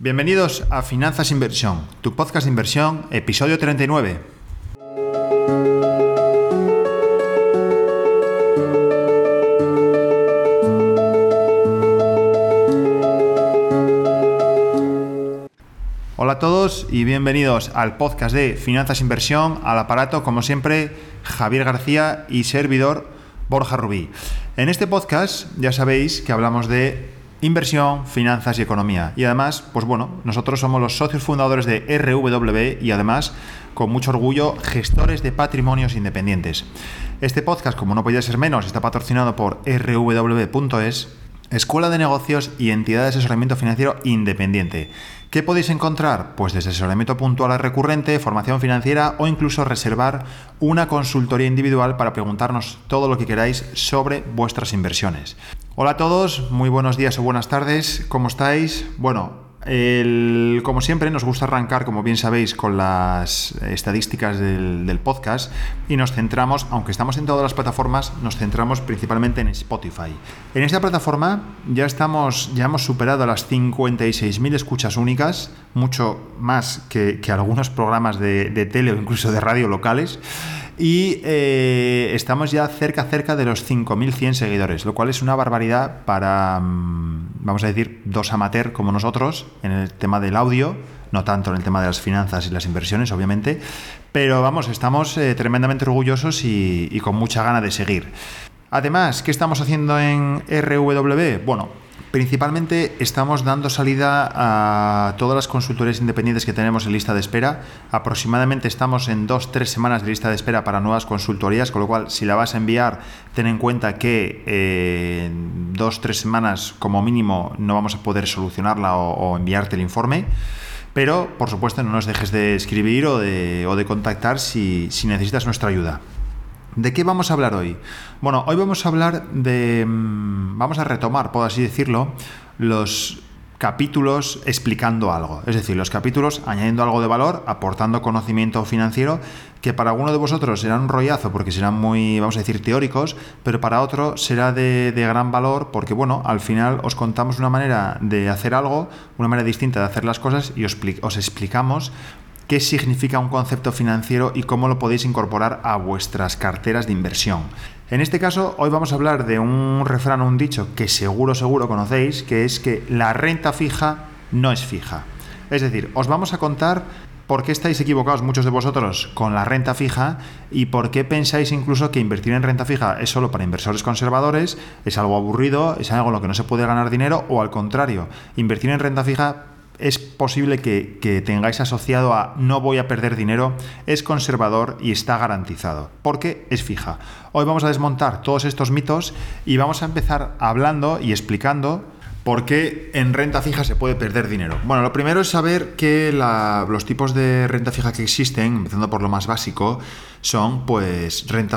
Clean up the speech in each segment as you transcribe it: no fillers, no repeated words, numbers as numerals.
Bienvenidos a Finanzas Inversión, tu podcast de inversión, episodio 39. Hola a todos y bienvenidos al podcast de Finanzas Inversión, al aparato, como siempre, Javier García y servidor Borja Rubí. En este podcast ya sabéis que hablamos de inversión, finanzas y economía. Y además, pues bueno, nosotros somos los socios fundadores de RW y además, con mucho orgullo, gestores de patrimonios independientes. Este podcast, como no podía ser menos, está patrocinado por rw.es, Escuela de Negocios y Entidad de Asesoramiento Financiero Independiente. ¿Qué podéis encontrar? Pues desde asesoramiento puntual a recurrente, formación financiera o incluso reservar una consultoría individual para preguntarnos todo lo que queráis sobre vuestras inversiones. Hola a todos, muy buenos días o buenas tardes, ¿cómo estáis? Bueno, como siempre nos gusta arrancar, como bien sabéis, con las estadísticas del podcast y nos centramos, aunque estamos en todas las plataformas, nos centramos principalmente en Spotify. En esta plataforma ya hemos superado las 56.000 escuchas únicas, mucho más que algunos programas de tele o incluso de radio locales. Y estamos ya cerca de los 5.100 seguidores, lo cual es una barbaridad para, vamos a decir, dos amateurs como nosotros en el tema del audio, no tanto en el tema de las finanzas y las inversiones, obviamente, pero vamos, estamos tremendamente orgullosos y con mucha gana de seguir. Además, ¿qué estamos haciendo en RW? Bueno, principalmente estamos dando salida a todas las consultorías independientes que tenemos en lista de espera. Aproximadamente estamos en 2-3 semanas de lista de espera para nuevas consultorías, con lo cual si la vas a enviar, ten en cuenta que en 2-3 semanas como mínimo no vamos a poder solucionarla o enviarte el informe. Pero, por supuesto, no nos dejes de escribir o de contactar si necesitas nuestra ayuda. ¿De qué vamos a hablar hoy? Bueno, hoy vamos a hablar vamos a retomar, por así decirlo, los capítulos explicando algo. Es decir, los capítulos añadiendo algo de valor, aportando conocimiento financiero, que para alguno de vosotros será un rollazo porque serán muy, vamos a decir, teóricos, pero para otro será de gran valor porque, bueno, al final os contamos una manera de hacer algo, una manera distinta de hacer las cosas y os explicamos qué significa un concepto financiero y cómo lo podéis incorporar a vuestras carteras de inversión. En este caso, hoy vamos a hablar de un refrán o un dicho que seguro conocéis, que es que la renta fija no es fija. Es decir, os vamos a contar por qué estáis equivocados muchos de vosotros con la renta fija y por qué pensáis incluso que invertir en renta fija es solo para inversores conservadores, es algo aburrido, es algo en lo que no se puede ganar dinero, o al contrario, invertir en renta fija es posible que tengáis asociado a no voy a perder dinero, es conservador y está garantizado, porque es fija. Hoy vamos a desmontar todos estos mitos y vamos a empezar hablando y explicando por qué en renta fija se puede perder dinero. Bueno, lo primero es saber que los tipos de renta fija que existen, empezando por lo más básico, son pues renta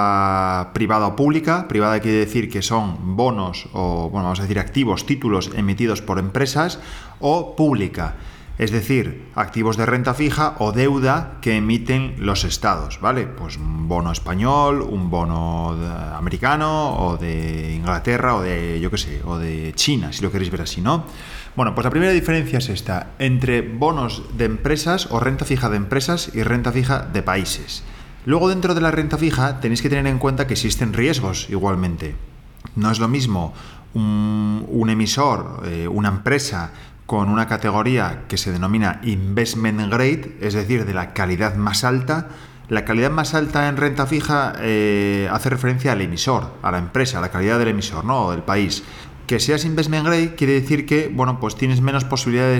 fija privada o pública. Privada quiere decir que son bonos o, bueno, vamos a decir títulos emitidos por empresas, o pública, es decir, activos de renta fija o deuda que emiten los estados, ¿vale? Pues un bono español, un bono americano o de Inglaterra o de, yo qué sé, o de China, si lo queréis ver así, ¿no? Bueno, pues la primera diferencia es esta, entre bonos de empresas o renta fija de empresas y renta fija de países. Luego, dentro de la renta fija tenéis que tener en cuenta que existen riesgos igualmente. No es lo mismo un emisor, una empresa con una categoría que se denomina investment grade, es decir, de la calidad más alta. La calidad más alta en renta fija hace referencia al emisor, a la empresa, a la calidad del emisor, ¿no? O del país. Que seas investment grade quiere decir que, bueno, pues tienes menos posibilidades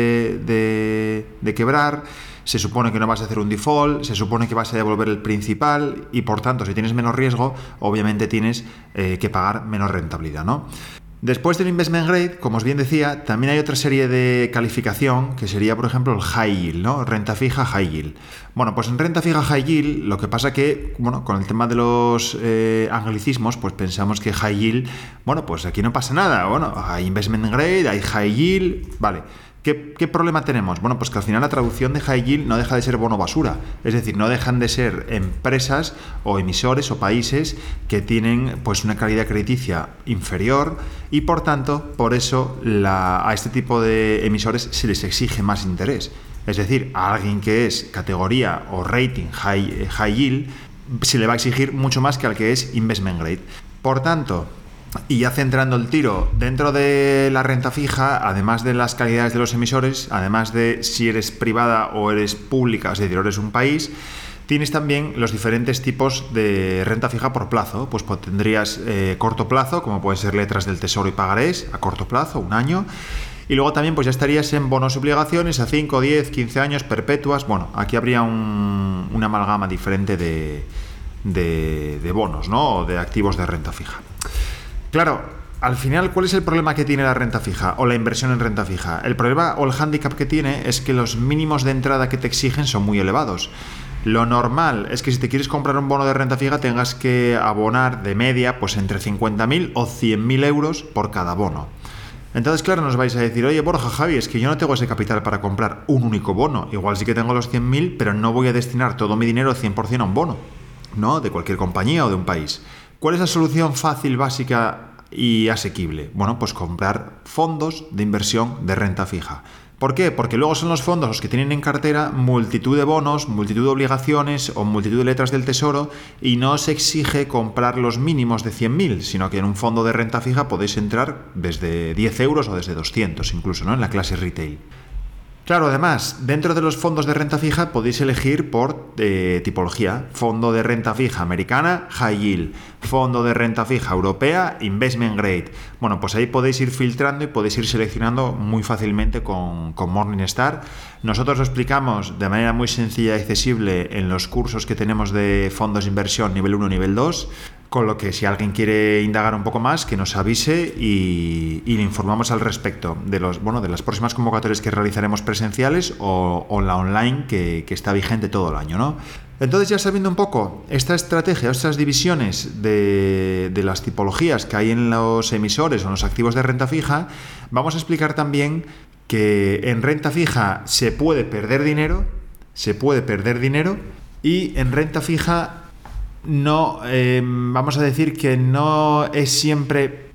de quebrar, se supone que no vas a hacer un default, se supone que vas a devolver el principal y, por tanto, si tienes menos riesgo, obviamente tienes que pagar menos rentabilidad, ¿no? Después del investment grade, como os bien decía, también hay otra serie de calificación que sería, por ejemplo, el high yield, ¿no? Renta fija high yield. Bueno, pues en renta fija high yield lo que pasa que, bueno, con el tema de los anglicismos, pues pensamos que high yield, bueno, pues aquí no pasa nada. Bueno, hay investment grade, hay high yield, vale. ¿Qué problema tenemos? Bueno, pues que al final la traducción de high yield no deja de ser bono basura. Es decir, no dejan de ser empresas o emisores o países que tienen pues una calidad crediticia inferior y por tanto, por eso a este tipo de emisores se les exige más interés. Es decir, a alguien que es categoría o rating high yield se le va a exigir mucho más que al que es investment grade. Por tanto, y ya centrando el tiro, dentro de la renta fija, además de las calidades de los emisores, además de si eres privada o eres pública, es decir, o eres un país, tienes también los diferentes tipos de renta fija por plazo. Pues tendrías corto plazo, como pueden ser letras del Tesoro y pagarés, a corto plazo, 1 año. Y luego también pues ya estarías en bonos y obligaciones a 5, 10, 15 años, perpetuas. Bueno, aquí habría una amalgama diferente de bonos, ¿no? O de activos de renta fija. Claro, al final, ¿cuál es el problema que tiene la renta fija o la inversión en renta fija? El problema o el hándicap que tiene es que los mínimos de entrada que te exigen son muy elevados. Lo normal es que si te quieres comprar un bono de renta fija tengas que abonar de media pues entre 50.000 o 100.000 euros por cada bono. Entonces, claro, nos vais a decir, oye, Borja, Javi, es que yo no tengo ese capital para comprar un único bono. Igual sí que tengo los 100.000, pero no voy a destinar todo mi dinero 100% a un bono, ¿no? De cualquier compañía o de un país. ¿Cuál es la solución fácil, básica y asequible? Bueno, pues comprar fondos de inversión de renta fija. ¿Por qué? Porque luego son los fondos los que tienen en cartera multitud de bonos, multitud de obligaciones o multitud de letras del Tesoro y no se exige comprar los mínimos de 100.000, sino que en un fondo de renta fija podéis entrar desde 10 euros o desde 200 incluso, ¿no? En la clase retail. Claro, además, dentro de los fondos de renta fija podéis elegir por tipología. Fondo de renta fija americana, high yield. Fondo de renta fija europea, investment grade. Bueno, pues ahí podéis ir filtrando y podéis ir seleccionando muy fácilmente con Morningstar. Nosotros lo explicamos de manera muy sencilla y accesible en los cursos que tenemos de fondos de inversión nivel 1 y nivel 2. Con lo que si alguien quiere indagar un poco más, que nos avise y le informamos al respecto de las próximas convocatorias que realizaremos presenciales o la online que está vigente todo el año, ¿no? Entonces, ya sabiendo un poco esta estrategia, estas divisiones de las tipologías que hay en los emisores o en los activos de renta fija, vamos a explicar también que en renta fija se puede perder dinero y en renta fija no, vamos a decir que no es siempre,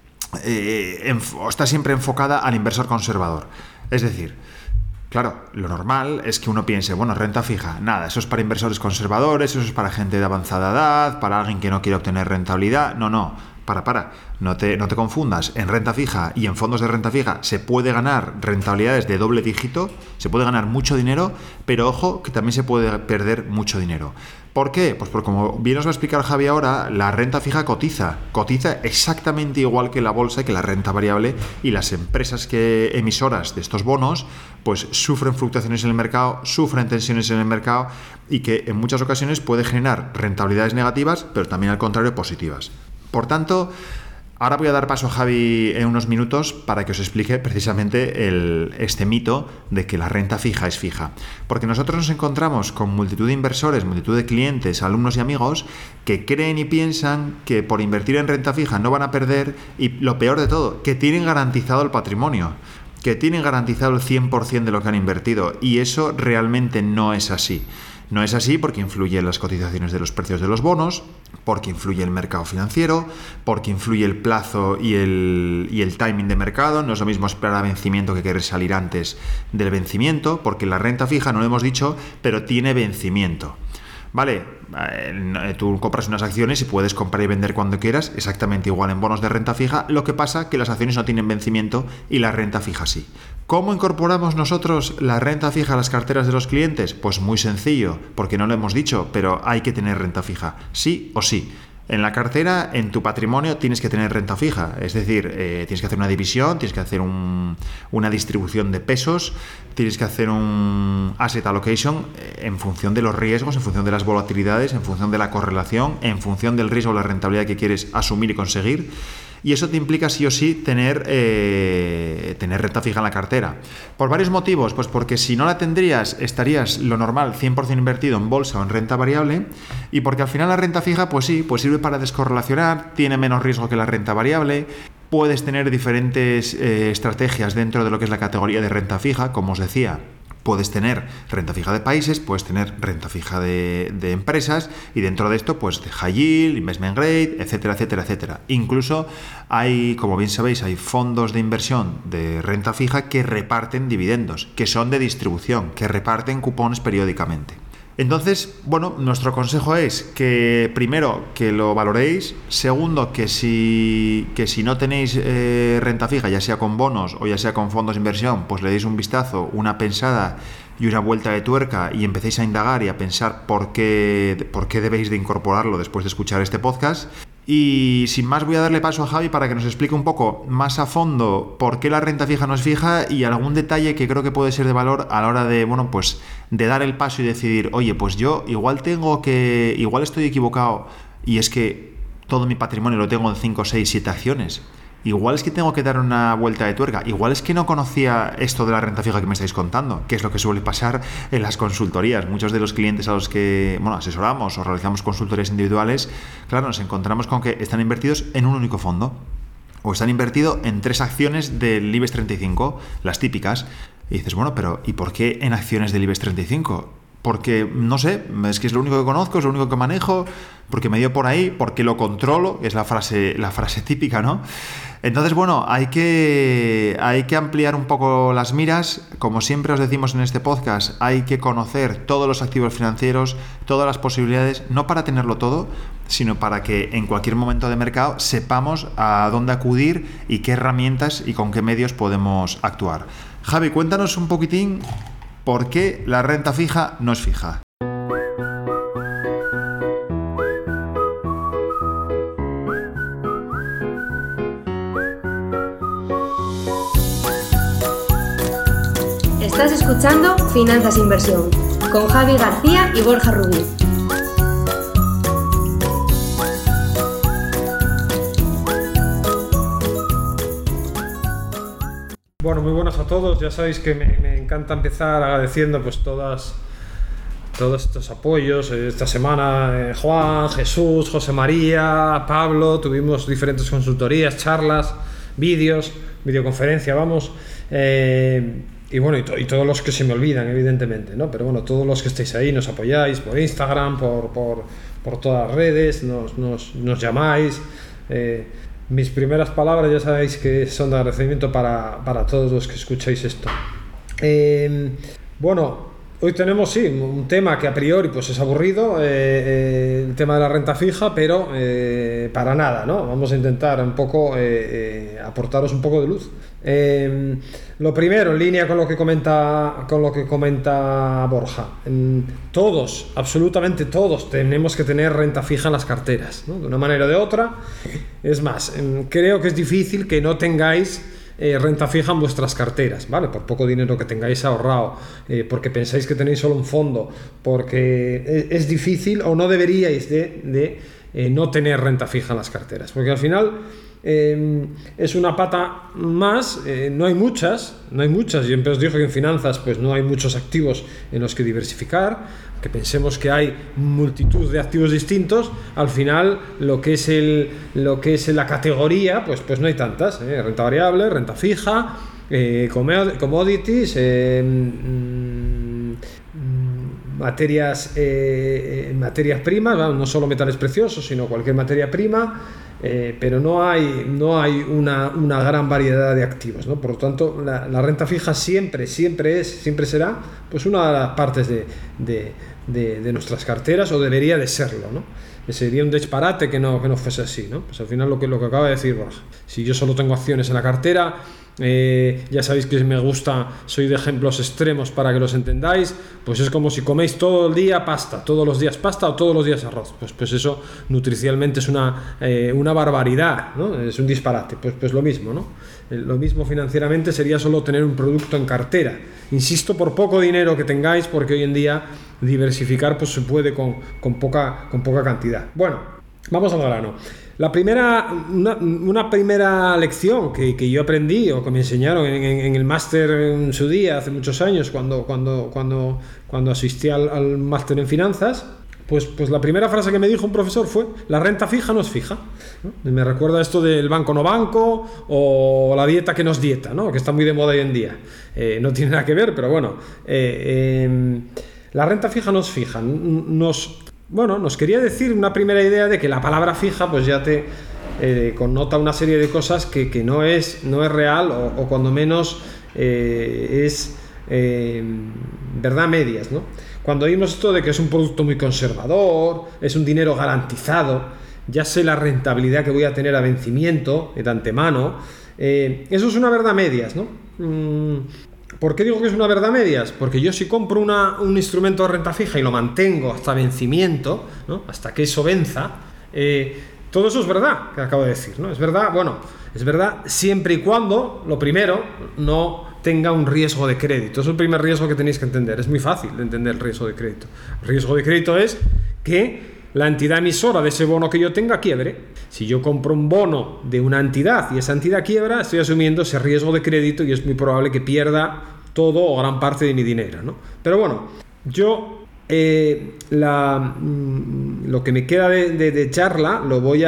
está siempre enfocada al inversor conservador. Es decir, claro, lo normal es que uno piense, bueno, renta fija, nada, eso es para inversores conservadores, eso es para gente de avanzada edad, para alguien que no quiere obtener rentabilidad. No, no te confundas. En renta fija y en fondos de renta fija se puede ganar rentabilidades de doble dígito, se puede ganar mucho dinero, pero ojo que también se puede perder mucho dinero. ¿Por qué? Pues porque, como bien os va a explicar Javi ahora, la renta fija cotiza exactamente igual que la bolsa y que la renta variable, y las empresas emisoras de estos bonos pues sufren fluctuaciones en el mercado, sufren tensiones en el mercado y que en muchas ocasiones puede generar rentabilidades negativas, pero también al contrario positivas. Por tanto, ahora voy a dar paso a Javi en unos minutos para que os explique precisamente este mito de que la renta fija es fija. Porque nosotros nos encontramos con multitud de inversores, multitud de clientes, alumnos y amigos que creen y piensan que por invertir en renta fija no van a perder, y lo peor de todo, que tienen garantizado el patrimonio, que tienen garantizado el 100% de lo que han invertido, y eso realmente no es así. No es así porque influyen las cotizaciones de los precios de los bonos, porque influye el mercado financiero, porque influye el plazo y el timing de mercado. No es lo mismo esperar a vencimiento que querer salir antes del vencimiento, porque la renta fija, no lo hemos dicho, pero tiene vencimiento. Vale, tú compras unas acciones y puedes comprar y vender cuando quieras, exactamente igual en bonos de renta fija. Lo que pasa que las acciones no tienen vencimiento y la renta fija sí. ¿Cómo incorporamos nosotros la renta fija a las carteras de los clientes? Pues muy sencillo, porque no lo hemos dicho, pero hay que tener renta fija, sí o sí. En la cartera, en tu patrimonio, tienes que tener renta fija. Es decir, tienes que hacer una división, tienes que hacer una distribución de pesos, tienes que hacer un asset allocation en función de los riesgos, en función de las volatilidades, en función de la correlación, en función del riesgo o la rentabilidad que quieres asumir y conseguir. y eso te implica sí o sí tener renta fija en la cartera. ¿Por varios motivos? Pues porque si no la tendrías, estarías lo normal 100% invertido en bolsa o en renta variable, y porque al final la renta fija, pues sí, pues sirve para descorrelacionar, tiene menos riesgo que la renta variable. Puedes tener diferentes estrategias dentro de lo que es la categoría de renta fija, como os decía. Puedes tener renta fija de países, puedes tener renta fija de empresas, y dentro de esto, pues de high yield, investment grade, etcétera, etcétera, etcétera. Incluso hay, como bien sabéis, hay fondos de inversión de renta fija que reparten dividendos, que son de distribución, que reparten cupones periódicamente. Entonces, bueno, nuestro consejo es que primero que lo valoréis, segundo que si no tenéis renta fija, ya sea con bonos o ya sea con fondos de inversión, pues le deis un vistazo, una pensada y una vuelta de tuerca y empecéis a indagar y a pensar por qué debéis de incorporarlo después de escuchar este podcast. Y sin más, voy a darle paso a Javi para que nos explique un poco más a fondo por qué la renta fija no es fija y algún detalle que creo que puede ser de valor a la hora de, bueno, pues de dar el paso y decidir, oye, pues yo igual estoy equivocado y es que todo mi patrimonio lo tengo en 5, 6, 7 acciones. Igual es que tengo que dar una vuelta de tuerca. Igual es que no conocía esto de la renta fija que me estáis contando, que es lo que suele pasar en las consultorías. Muchos de los clientes a los que asesoramos o realizamos consultorías individuales, claro, nos encontramos con que están invertidos en un único fondo o están invertidos en 3 acciones del IBEX 35, las típicas. Y dices, bueno, pero ¿y por qué en acciones del IBEX 35? Porque, no sé, es que es lo único que conozco, es lo único que manejo, porque me dio por ahí, porque lo controlo, es la frase típica, ¿no? Entonces, bueno, hay que ampliar un poco las miras. Como siempre os decimos en este podcast, hay que conocer todos los activos financieros, todas las posibilidades, no para tenerlo todo, sino para que en cualquier momento de mercado sepamos a dónde acudir y qué herramientas y con qué medios podemos actuar. Javi, cuéntanos un poquitín por qué la renta fija no es fija. Estás escuchando Finanzas Inversión con Javi García y Borja Rubí. Bueno, muy buenas a todos. Ya sabéis que me encanta empezar agradeciendo pues todos estos apoyos. Esta semana Juan, Jesús, José María, Pablo, tuvimos diferentes consultorías, charlas, vídeos, videoconferencia, vamos. Y bueno, y todos los que se me olvidan, evidentemente, ¿no? Pero bueno, todos los que estáis ahí, nos apoyáis por Instagram, por todas las redes, nos llamáis. Mis primeras palabras ya sabéis que son de agradecimiento para todos los que escucháis esto. Bueno, hoy tenemos un tema que a priori pues es aburrido, el tema de la renta fija, pero para nada, ¿no? Vamos a intentar un poco aportaros un poco de luz. Lo primero, en línea con lo que comenta Borja, todos, absolutamente todos, tenemos que tener renta fija en las carteras, ¿no? De una manera o de otra. Es más, creo que es difícil que no tengáis renta fija en vuestras carteras, ¿vale? Por poco dinero que tengáis ahorrado, porque pensáis que tenéis solo un fondo, porque es difícil o no deberíais de no tener renta fija en las carteras, porque al final es una pata más. No hay muchas. Yo siempre os digo que en finanzas pues no hay muchos activos en los que diversificar, que pensemos que hay multitud de activos distintos. Al final lo que es la categoría pues no hay tantas, renta variable, renta fija, commodities, materias primas, no solo metales preciosos, sino cualquier materia prima. Pero no hay una gran variedad de activos, ¿no? Por lo tanto, la renta fija siempre será pues una de las partes de nuestras carteras, o debería de serlo, ¿no? Sería un disparate que no fuese así, ¿no? Pues al final lo que acaba de decir Borja, si yo solo tengo acciones en la cartera, ya sabéis que me gusta, soy de ejemplos extremos para que los entendáis, pues es como si coméis todo el día pasta, todos los días pasta o todos los días arroz, pues eso nutricionalmente es una barbaridad, ¿no? Es un disparate. Pues lo mismo, ¿no? Lo mismo financieramente sería solo tener un producto en cartera, insisto, por poco dinero que tengáis, porque hoy en día diversificar pues se puede con poca cantidad. Bueno, Vamos al grano. Una primera lección que yo aprendí o que me enseñaron en el máster en su día, hace muchos años, cuando asistí al máster en finanzas, pues la primera frase que me dijo un profesor fue: la renta fija no es fija, ¿no? Me recuerda esto del banco no banco o la dieta que no es dieta, ¿no? Que está muy de moda hoy en día. No tiene nada que ver, pero bueno. La renta fija no es fija. Nos quería decir una primera idea de que la palabra fija pues ya te connota una serie de cosas que no es real o cuando menos es verdad a medias, ¿no? Cuando oímos esto de que es un producto muy conservador, es un dinero garantizado, ya sé la rentabilidad que voy a tener a vencimiento de antemano, eso es una verdad a medias, ¿no? ¿Por qué digo que es una verdad a medias? Porque yo si compro un instrumento de renta fija y lo mantengo hasta vencimiento, ¿no? Hasta que eso venza, todo eso es verdad, que acabo de decir, ¿no? Es verdad, es verdad siempre y cuando, lo primero, no tenga un riesgo de crédito. Es el primer riesgo que tenéis que entender. Es muy fácil de entender el riesgo de crédito. El riesgo de crédito es que la entidad emisora de ese bono que yo tenga quiebre. Si yo compro un bono de una entidad y esa entidad quiebra, estoy asumiendo ese riesgo de crédito y es muy probable que pierda todo o gran parte de mi dinero, ¿no? Pero bueno, yo lo que me queda de charla lo voy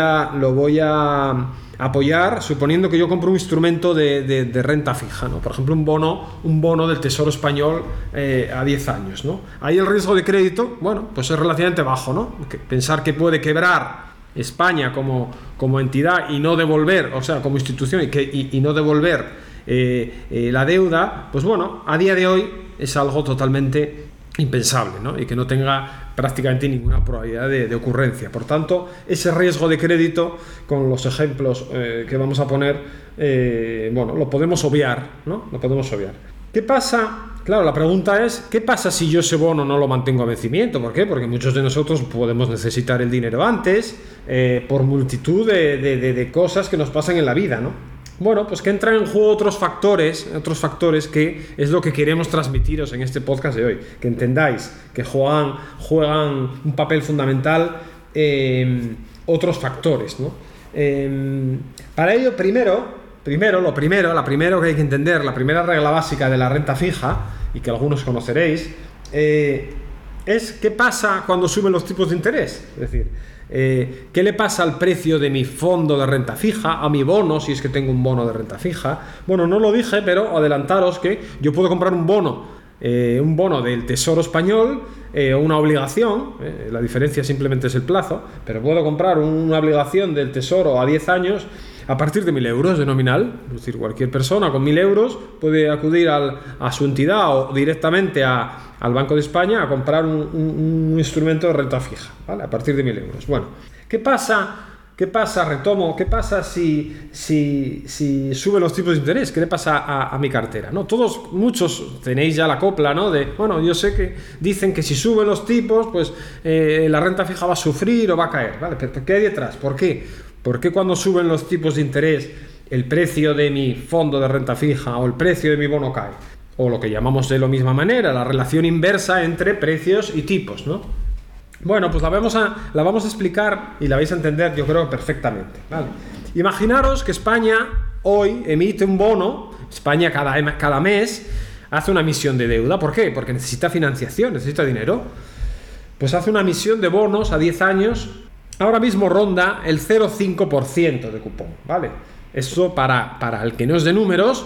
a apoyar suponiendo que yo compro un instrumento de renta fija, ¿no? Por ejemplo, un bono del Tesoro Español a 10 años, ¿no? Ahí el riesgo de crédito, pues es relativamente bajo, ¿no? Pensar que puede quebrar España como entidad y no devolver, o sea, como institución y no devolver la deuda, pues a día de hoy es algo totalmente impensable, ¿no? Y que no tenga prácticamente ninguna probabilidad de ocurrencia. Por tanto, ese riesgo de crédito, con los ejemplos que vamos a poner, lo podemos obviar, ¿no? Lo podemos obviar. ¿Qué pasa? Claro, la pregunta es, ¿qué pasa si yo ese bono no lo mantengo a vencimiento? ¿Por qué? Porque muchos de nosotros podemos necesitar el dinero antes, por multitud de cosas que nos pasan en la vida, ¿no? Pues que entran en juego otros factores que es lo que queremos transmitiros en este podcast de hoy, que entendáis que juegan un papel fundamental otros factores, ¿no? Para ello, la primero que hay que entender, la primera regla básica de la renta fija, y que algunos conoceréis, es qué pasa cuando suben los tipos de interés. Es decir, ¿qué le pasa al precio de mi fondo de renta fija, a mi bono, si es que tengo un bono de renta fija? No lo dije, pero adelantaros que yo puedo comprar un bono del Tesoro Español o una obligación, la diferencia simplemente es el plazo, pero puedo comprar una obligación del Tesoro a 10 años a partir de 1.000 euros de nominal. Es decir, cualquier persona con 1.000 euros puede acudir a su entidad o directamente al Banco de España a comprar un instrumento de renta fija, ¿vale? A partir de 1.000 euros. ¿Qué pasa? Retomo, ¿qué pasa si suben los tipos de interés? ¿Qué le pasa a mi cartera? ¿No? Muchos tenéis ya la copla, ¿no? Yo sé que dicen que si suben los tipos, pues la renta fija va a sufrir o va a caer, ¿vale? ¿Pero qué hay detrás? ¿Por qué? ¿Por qué cuando suben los tipos de interés el precio de mi fondo de renta fija o el precio de mi bono cae? O lo que llamamos de la misma manera, la relación inversa entre precios y tipos, ¿no? Pues la vamos a explicar y la vais a entender, yo creo, perfectamente, ¿vale? Imaginaros que España hoy emite un bono. España cada mes hace una emisión de deuda. ¿Por qué? Porque necesita financiación, necesita dinero. Pues hace una emisión de bonos a 10 años. Ahora mismo ronda el 0,5% de cupón, ¿vale? Eso para el que no es de números,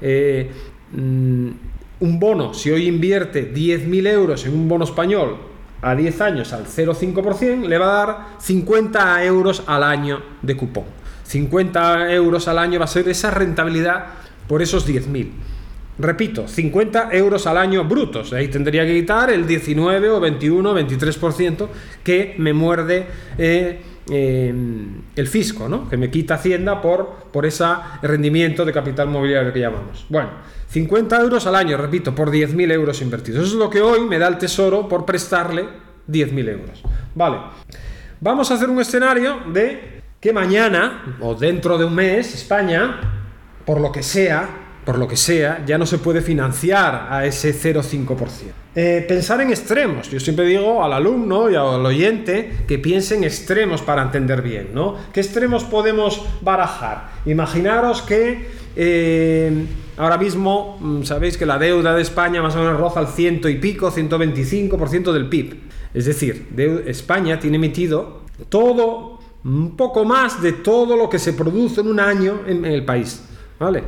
un bono, si hoy invierte 10.000 euros en un bono español a 10 años al 0,5%, le va a dar 50 euros al año de cupón. 50 euros al año va a ser esa rentabilidad por esos 10.000. Repito, 50 euros al año brutos. Ahí tendría que quitar el 19 o 21 o 23% que me muerde el fisco, ¿no? Que me quita Hacienda por ese rendimiento de capital mobiliario que llamamos. 50 euros al año, repito, por 10.000 euros invertidos. Eso es lo que hoy me da el Tesoro por prestarle 10.000 euros. Vale. Vamos a hacer un escenario de que mañana o dentro de un mes España, por lo que sea, por lo que sea, ya no se puede financiar a ese 0,5%. Pensar en extremos. Yo siempre digo al alumno y al oyente que piense en extremos para entender bien, ¿no? ¿Qué extremos podemos barajar? Imaginaros que ahora mismo sabéis que la deuda de España más o menos roza el 100 y pico, 125% del PIB. Es decir, España tiene emitido todo, un poco más de todo lo que se produce en un año en el país, ¿vale?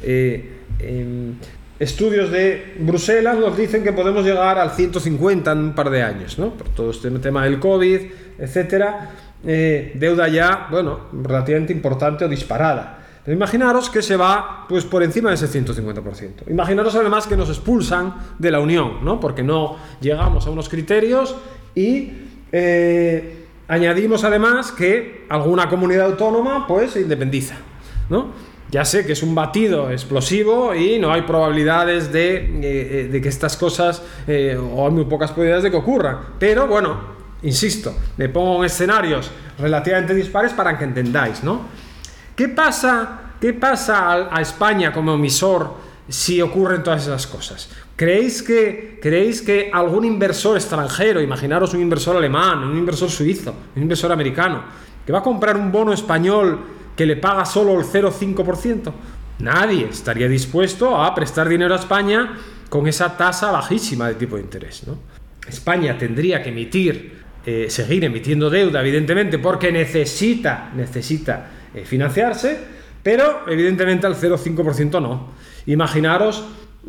Estudios de Bruselas nos dicen que podemos llegar al 150 en un par de años, ¿no? Por todo este tema del COVID, etcétera, deuda ya, bueno, relativamente importante o disparada. Pero imaginaros que se va pues por encima de ese 150%. Imaginaros además que nos expulsan de la Unión, ¿no? Porque no llegamos a unos criterios y añadimos además que alguna comunidad autónoma pues se independiza, ¿no? Ya sé que es un batido explosivo y no hay probabilidades de que estas cosas, o hay muy pocas probabilidades de que ocurran. Pero bueno, insisto, me pongo en escenarios relativamente dispares para que entendáis, ¿no? ¿Qué pasa a España como emisor si ocurren todas esas cosas? ¿Creéis que algún inversor extranjero, imaginaros un inversor alemán, un inversor suizo, un inversor americano, que va a comprar un bono español que le paga solo el 0,5%? Nadie estaría dispuesto a prestar dinero a España con esa tasa bajísima de tipo de interés, ¿no? España tendría que seguir emitiendo deuda, evidentemente, porque necesita financiarse, pero evidentemente al 0,5% no. Imaginaros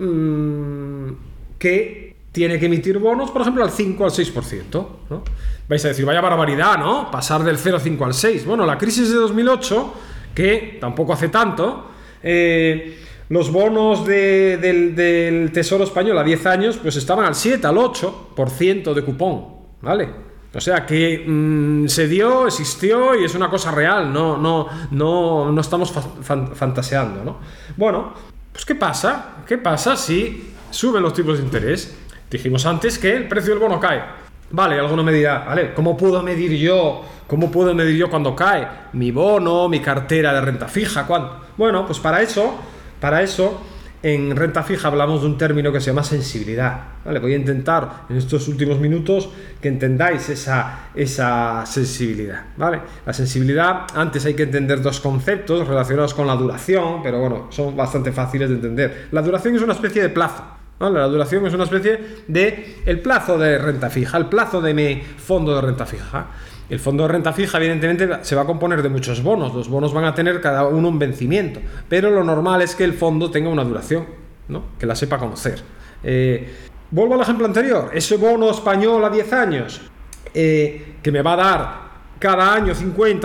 que tiene que emitir bonos, por ejemplo, al 5 o al 6%, ¿no? Vais a decir, vaya barbaridad, ¿no? Pasar del 0,5 al 6. Bueno, la crisis de 2008, que tampoco hace tanto, los bonos del Tesoro Español a 10 años, pues estaban al 7, al 8% de cupón, ¿vale? O sea que se dio, existió y es una cosa real, no estamos fantaseando, ¿no? Bueno, pues ¿qué pasa? ¿Qué pasa si suben los tipos de interés? Dijimos antes que el precio del bono cae. Vale, alguno me dirá, vale, ¿cómo puedo medir yo cuando cae? Mi bono, mi cartera de renta fija, ¿cuánto? Bueno, pues para eso, en renta fija hablamos de un término que se llama sensibilidad, ¿vale? Voy a intentar en estos últimos minutos que entendáis esa sensibilidad, ¿vale? La sensibilidad, antes hay que entender dos conceptos relacionados con la duración, pero bueno, son bastante fáciles de entender. La duración es una especie de plazo, ¿vale? La duración es una especie de el plazo de renta fija, el plazo de mi fondo de renta fija. El fondo de renta fija, evidentemente, se va a componer de muchos bonos. Los bonos van a tener cada uno un vencimiento, pero lo normal es que el fondo tenga una duración, ¿no? Que la sepa conocer. Vuelvo al ejemplo anterior. Ese bono español a 10 años que me va a dar cada año 50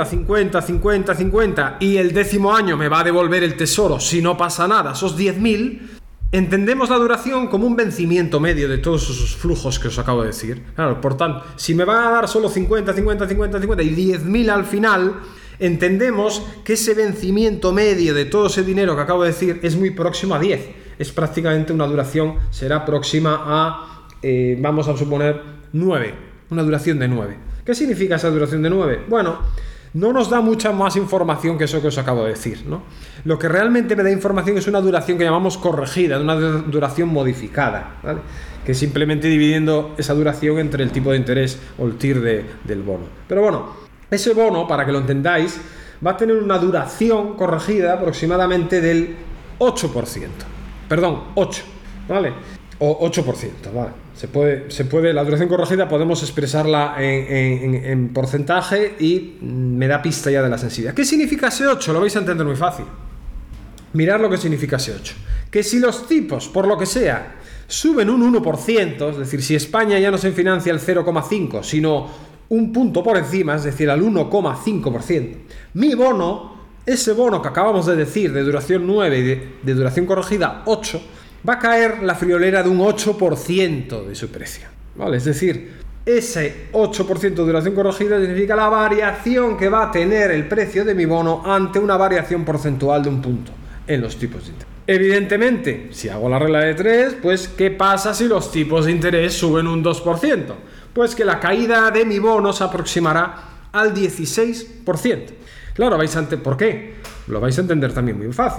y el 10º año me va a devolver el Tesoro si no pasa nada, esos 10.000. Entendemos la duración como un vencimiento medio de todos esos flujos que os acabo de decir. Claro, por tanto, si me van a dar solo 50 y 10.000 al final, entendemos que ese vencimiento medio de todo ese dinero que acabo de decir es muy próximo a 10. Es prácticamente una duración, será próxima a, vamos a suponer, 9. Una duración de 9. ¿Qué significa esa duración de 9? Bueno, no nos da mucha más información que eso que os acabo de decir, ¿no? Lo que realmente me da información es una duración que llamamos corregida, una duración modificada, ¿vale? Que es simplemente dividiendo esa duración entre el tipo de interés o el TIR del bono. Pero bueno, ese bono, para que lo entendáis, va a tener una duración corregida aproximadamente del 8%. Perdón, 8, ¿vale? O 8%, ¿vale? Se puede, la duración corregida podemos expresarla en porcentaje y me da pista ya de la sensibilidad. ¿Qué significa ese 8? Lo vais a entender muy fácil. Mirad lo que significa ese 8. Que si los tipos, por lo que sea, suben un 1%, es decir, si España ya no se financia el 0,5, sino un punto por encima, es decir, al 1,5%, mi bono, ese bono que acabamos de decir de duración 9 y de duración corregida 8, va a caer la friolera de un 8% de su precio, ¿vale? Es decir, ese 8% de duración corregida significa la variación que va a tener el precio de mi bono ante una variación porcentual de un punto en los tipos de interés. Evidentemente, si hago la regla de 3, pues ¿qué pasa si los tipos de interés suben un 2%? Pues que la caída de mi bono se aproximará al 16%. Claro, ¿por qué? Lo vais a entender también muy fácil.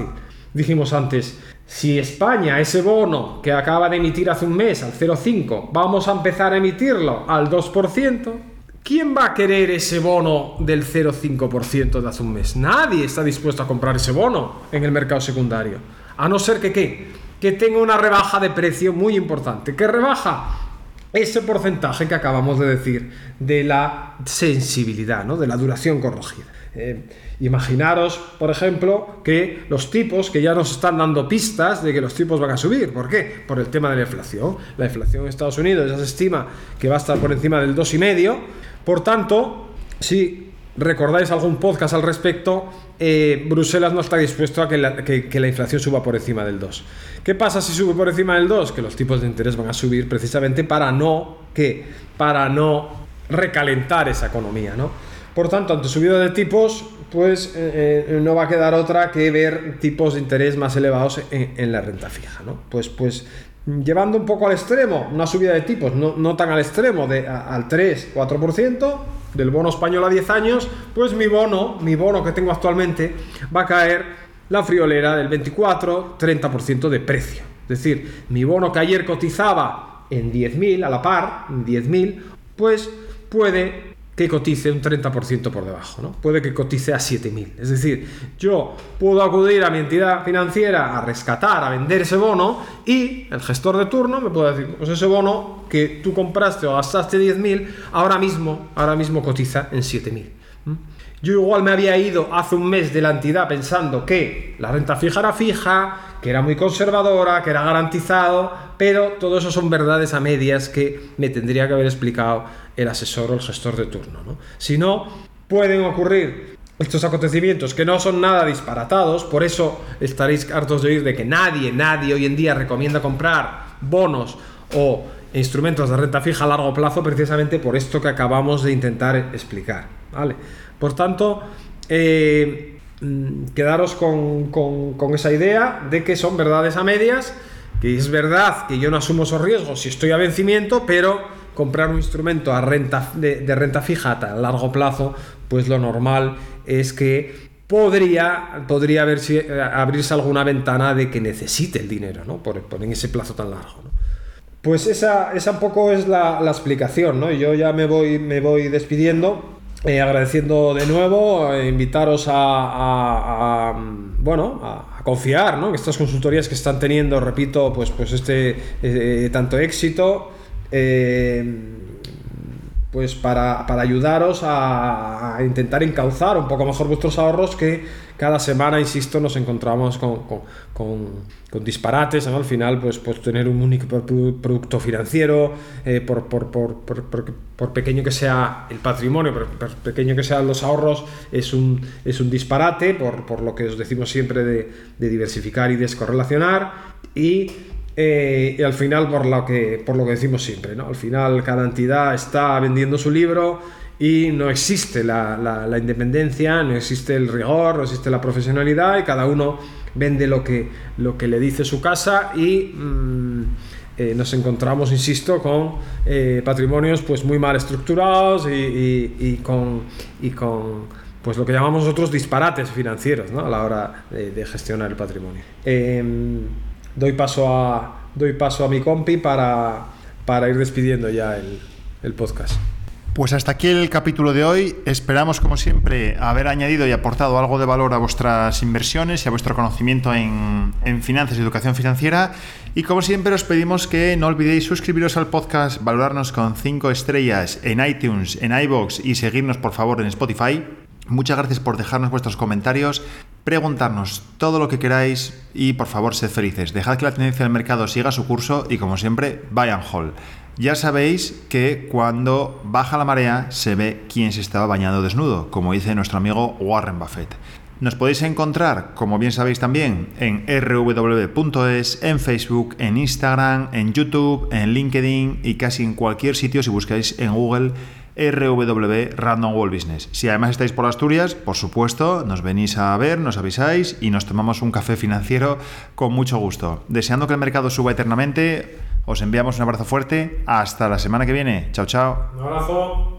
Dijimos antes, si España, ese bono que acaba de emitir hace un mes al 0,5, vamos a empezar a emitirlo al 2%, ¿quién va a querer ese bono del 0,5% de hace un mes? Nadie está dispuesto a comprar ese bono en el mercado secundario. A no ser que, ¿qué? Que tenga una rebaja de precio muy importante. ¿Qué rebaja? Ese porcentaje que acabamos de decir de la sensibilidad, ¿no? De la duración corregida. Imaginaros, por ejemplo, que los tipos, que ya nos están dando pistas de que los tipos van a subir. ¿Por qué? Por el tema de la inflación. La inflación en Estados Unidos ya se estima que va a estar por encima del 2,5%. Por tanto, si recordáis algún podcast al respecto, Bruselas no está dispuesto a que la inflación suba por encima del 2%. ¿Qué pasa si sube por encima del 2%? Que los tipos de interés van a subir precisamente para no recalentar esa economía, ¿no? Por tanto, ante subida de tipos, pues no va a quedar otra que ver tipos de interés más elevados en la renta fija, ¿no? Pues llevando un poco al extremo, una subida de tipos, no tan al extremo, al 3-4% del bono español a 10 años, pues mi bono que tengo actualmente va a caer la friolera del 24-30% de precio. Es decir, mi bono que ayer cotizaba en 10.000, a la par, en 10.000, pues puede que cotice un 30% por debajo, ¿no? Puede que cotice a 7.000. Es decir, yo puedo acudir a mi entidad financiera a rescatar, a vender ese bono, y el gestor de turno me puede decir, pues ese bono que tú compraste o gastaste 10.000, ahora mismo cotiza en 7.000. Yo igual me había ido hace un mes de la entidad pensando que la renta fija era fija, que era muy conservadora, que era garantizado, pero todo eso son verdades a medias que me tendría que haber explicado el asesor o el gestor de turno, ¿no? Si no, pueden ocurrir estos acontecimientos que no son nada disparatados. Por eso estaréis hartos de oír de que nadie hoy en día recomienda comprar bonos o instrumentos de renta fija a largo plazo, precisamente por esto que acabamos de intentar explicar, ¿vale? Por tanto, quedaros con esa idea de que son verdades a medias, que es verdad que yo no asumo esos riesgos si estoy a vencimiento, pero comprar un instrumento de renta fija a largo plazo, pues lo normal es que podría abrirse alguna ventana de que necesite el dinero, ¿no? Por en ese plazo tan largo, ¿no? Pues esa un poco es la explicación, ¿no? Yo ya me voy despidiendo. Agradeciendo de nuevo, invitaros a confiar, ¿no? Que estas consultorías que están teniendo, repito, pues tanto éxito, pues para ayudaros a intentar encauzar un poco mejor vuestros ahorros, que cada semana, insisto, nos encontramos con disparates, ¿no? Al final, pues tener un único producto financiero, por pequeño que sea el patrimonio, por pequeño que sean los ahorros, es un disparate, por lo que os decimos siempre de diversificar y descorrelacionar, y al final por lo que decimos siempre, ¿no? Al final cada entidad está vendiendo su libro y no existe la independencia, no existe el rigor, no existe la profesionalidad, y cada uno vende lo que le dice su casa, y nos encontramos, insisto, con patrimonios pues muy mal estructurados y con pues lo que llamamos nosotros disparates financieros, ¿no? A la hora de gestionar el patrimonio. Doy paso a mi compi para ir despidiendo ya el podcast. Pues hasta aquí el capítulo de hoy. Esperamos, como siempre, haber añadido y aportado algo de valor a vuestras inversiones y a vuestro conocimiento en finanzas y educación financiera. Y como siempre, os pedimos que no olvidéis suscribiros al podcast, valorarnos con 5 estrellas en iTunes, en iVoox, y seguirnos, por favor, en Spotify. Muchas gracias por dejarnos vuestros comentarios, preguntarnos todo lo que queráis y, por favor, sed felices. Dejad que la tendencia del mercado siga su curso y, como siempre, buy and hold. Ya sabéis que cuando baja la marea se ve quién se estaba bañando desnudo, como dice nuestro amigo Warren Buffett. Nos podéis encontrar, como bien sabéis también, en rw.es, en Facebook, en Instagram, en YouTube, en LinkedIn y casi en cualquier sitio si buscáis en Google RW Random World Business. Si además estáis por Asturias, por supuesto, nos venís a ver, nos avisáis y nos tomamos un café financiero con mucho gusto. Deseando que el mercado suba eternamente, os enviamos un abrazo fuerte. Hasta la semana que viene. Chao, chao. Un abrazo.